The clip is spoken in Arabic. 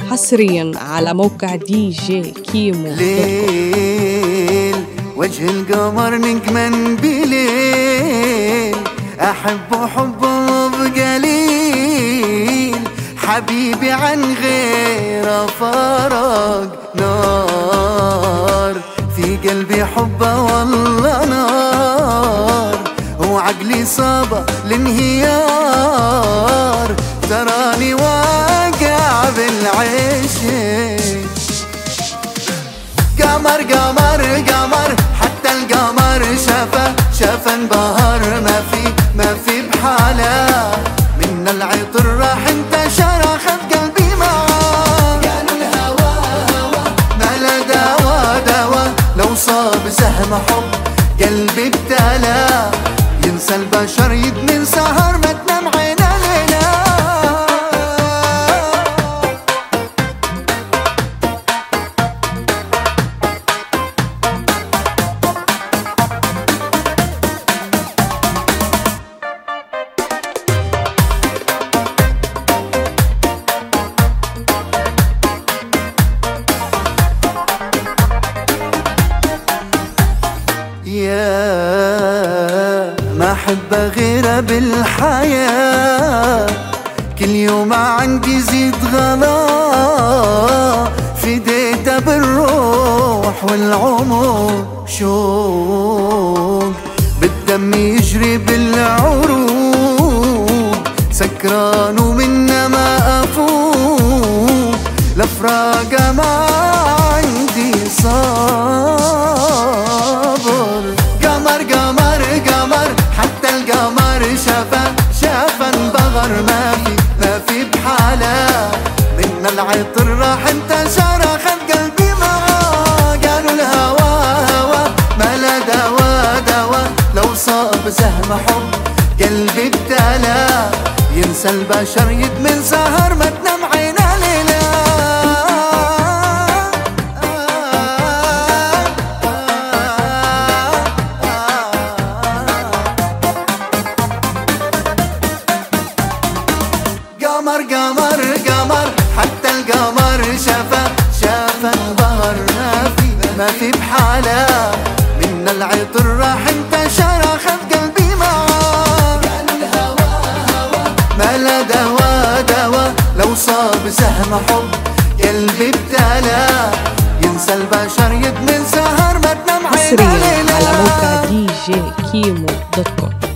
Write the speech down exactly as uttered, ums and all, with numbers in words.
حصريا على موقع دي جي كيمو. ليل وجه القمر نجما بليل، أحبه حبه بقليل، حبيبي عن غيره فرق نار، في قلبي حبه والله نار، وعقلي صابه الانهيار، تراني واقع بالعشق. قمر قمر قمر حتى القمر شافه شافه انبهر، ما في ما في بحاله، من العطر راح انتشر اخذ قلبي معاه، قالوا الهوى هوى ما له دوا دوا، لو صاب سهم حب قلبي ابتلى، ينسى البشر يدمن سهر ما تنام عينه ليله. يا ما أحب غيره بالحياة، كل يوم عندي زيد غلا، فديته بالروح والعمر، شوق بالدم يجري بالعروق، سكران ومنه ما أفوق، لفراقه ما عندي صبر. قمر قمر قمر حتى القمر شافه شافه انبهر، ما في ما في بحاله، من العطر راح انتشر اخذ قلبي معاه، قالوا الهوى هوى ما له دوا دوا، لو صاب سهم حب قلبي ابتلى، ينسى البشر يدمن سهر ما تنام عينه ليله. قمر قمر قمر حتى القمر شافه شافه انبهر، ما في ما في بحاله، من العطر راح انتشر اخذ قلبي معاه، قالوا الهوى هوى ما له دوا دوا، لو صاب سهم حب قلبي ابتلى، ينسى البشر يدمن سهر ما تنام عينه ليله. حصريا على موقع دي جي كيمو دوت كوم.